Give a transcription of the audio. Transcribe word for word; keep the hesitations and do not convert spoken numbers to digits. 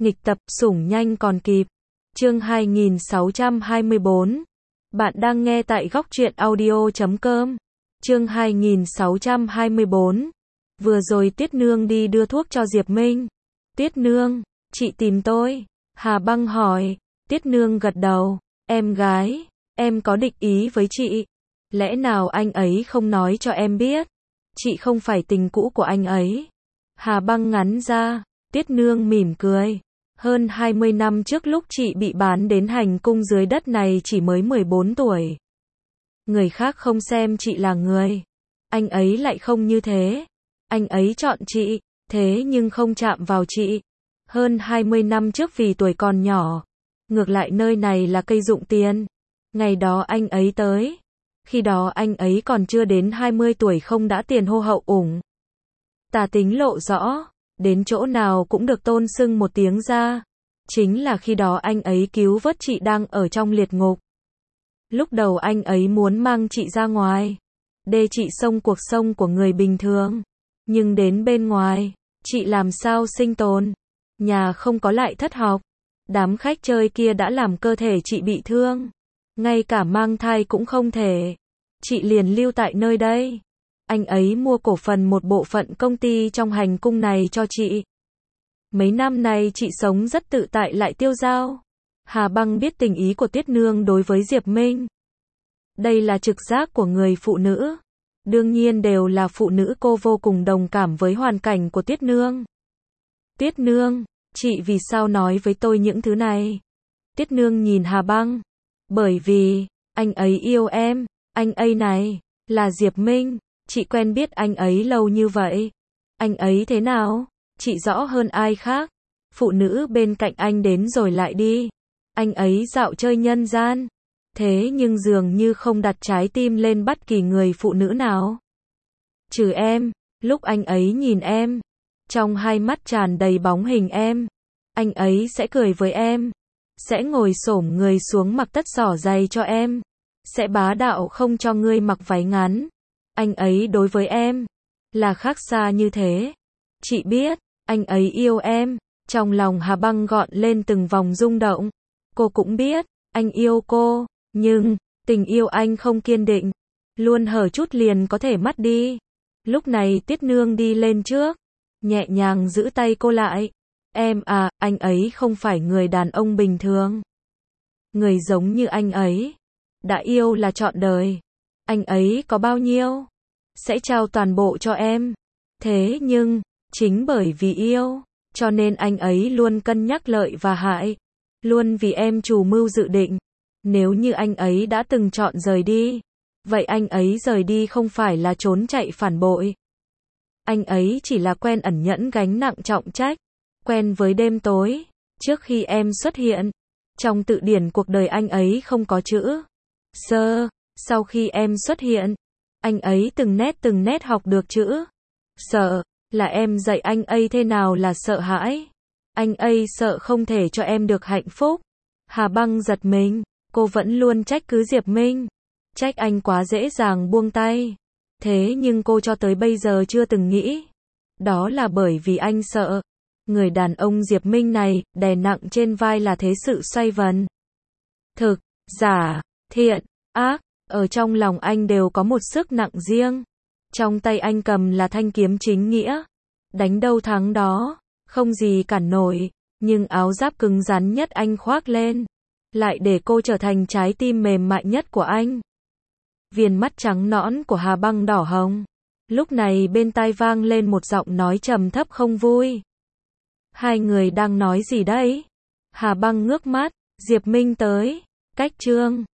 Nghịch tập, sủng nhanh còn kịp. Chương hai nghìn sáu trăm hai mươi bốn. Bạn đang nghe tại góc truyện audio chấm com. Chương hai nghìn sáu trăm hai mươi bốn. Vừa rồi Tiết Nương đi đưa thuốc cho Diệp Minh. Tiết Nương, chị tìm tôi. Hà Băng hỏi. Tiết Nương gật đầu. Em gái, em có địch ý với chị. Lẽ nào anh ấy không nói cho em biết? Chị không phải tình cũ của anh ấy. Hà Băng ngắn ra. Tiết Nương mỉm cười. Hơn hai mươi năm trước lúc chị bị bán đến hành cung dưới đất này chỉ mới mười bốn tuổi. Người khác không xem chị là người. Anh ấy lại không như thế. Anh ấy chọn chị, thế nhưng không chạm vào chị. Hơn hai mươi năm trước vì tuổi còn nhỏ. Ngược lại nơi này là cây dụng tiền. Ngày đó anh ấy tới. Khi đó anh ấy còn chưa đến hai mươi tuổi không đã tiền hô hậu ủng. Tà tính lộ rõ. Đến chỗ nào cũng được tôn xưng một tiếng ra. Chính là khi đó anh ấy cứu vớt chị đang ở trong liệt ngục. Lúc đầu anh ấy muốn mang chị ra ngoài. Để chị sống cuộc sống của người bình thường. Nhưng đến bên ngoài, chị làm sao sinh tồn. Nhà không có lại thất học. Đám khách chơi kia đã làm cơ thể chị bị thương. Ngay cả mang thai cũng không thể. Chị liền lưu tại nơi đây. Anh ấy mua cổ phần một bộ phận công ty trong hành cung này cho chị. Mấy năm nay chị sống rất tự tại lại tiêu dao. Hà Băng biết tình ý của Tiết Nương đối với Diệp Minh. Đây là trực giác của người phụ nữ. Đương nhiên đều là phụ nữ, cô vô cùng đồng cảm với hoàn cảnh của Tiết Nương. Tiết Nương, chị vì sao nói với tôi những thứ này? Tiết Nương nhìn Hà Băng. Bởi vì, anh ấy yêu em, anh ấy này, là Diệp Minh. Chị quen biết anh ấy lâu như vậy. Anh ấy thế nào? Chị rõ hơn ai khác. Phụ nữ bên cạnh anh đến rồi lại đi. Anh ấy dạo chơi nhân gian. Thế nhưng dường như không đặt trái tim lên bất kỳ người phụ nữ nào. Trừ em, lúc anh ấy nhìn em, trong hai mắt tràn đầy bóng hình em. Anh ấy sẽ cười với em. Sẽ ngồi xổm người xuống mặc tất xỏ giày cho em. Sẽ bá đạo không cho ngươi mặc váy ngắn. Anh ấy đối với em là khác xa như thế. Chị biết, anh ấy yêu em. Trong lòng Hà Băng gọn lên từng vòng rung động. Cô cũng biết, anh yêu cô. Nhưng, tình yêu anh không kiên định. Luôn hở chút liền có thể mất đi. Lúc này Tiết Nương đi lên trước. Nhẹ nhàng giữ tay cô lại. Em à, anh ấy không phải người đàn ông bình thường. Người giống như anh ấy. Đã yêu là trọn đời. Anh ấy có bao nhiêu? Sẽ trao toàn bộ cho em. Thế nhưng, chính bởi vì yêu, cho nên anh ấy luôn cân nhắc lợi và hại. Luôn vì em chủ mưu dự định. Nếu như anh ấy đã từng chọn rời đi, vậy anh ấy rời đi không phải là trốn chạy phản bội. Anh ấy chỉ là quen ẩn nhẫn gánh nặng trọng trách. Quen với đêm tối. Trước khi em xuất hiện, trong tự điển cuộc đời anh ấy không có chữ sơ. Sau khi em xuất hiện, anh ấy từng nét từng nét học được chữ sợ. Là em dạy anh ấy thế nào là sợ hãi. Anh ấy sợ không thể cho em được hạnh phúc. Hà Băng giật mình. Cô vẫn luôn trách cứ Diệp Minh. Trách anh quá dễ dàng buông tay. Thế nhưng cô cho tới bây giờ chưa từng nghĩ. Đó là bởi vì anh sợ. Người đàn ông Diệp Minh này, đè nặng trên vai là thế sự xoay vần. Thực, giả, thiện, ác, ở trong lòng anh đều có một sức nặng riêng. Trong tay anh cầm là thanh kiếm chính nghĩa. Đánh đâu thắng đó, không gì cản nổi. Nhưng áo giáp cứng rắn nhất anh khoác lên, lại để cô trở thành trái tim mềm mại nhất của anh. Viền mắt trắng nõn của Hà Băng đỏ hồng. Lúc này bên tai vang lên một giọng nói trầm thấp không vui. Hai người đang nói gì đấy? Hà Băng ngước mắt. Diệp Minh tới. Cách chương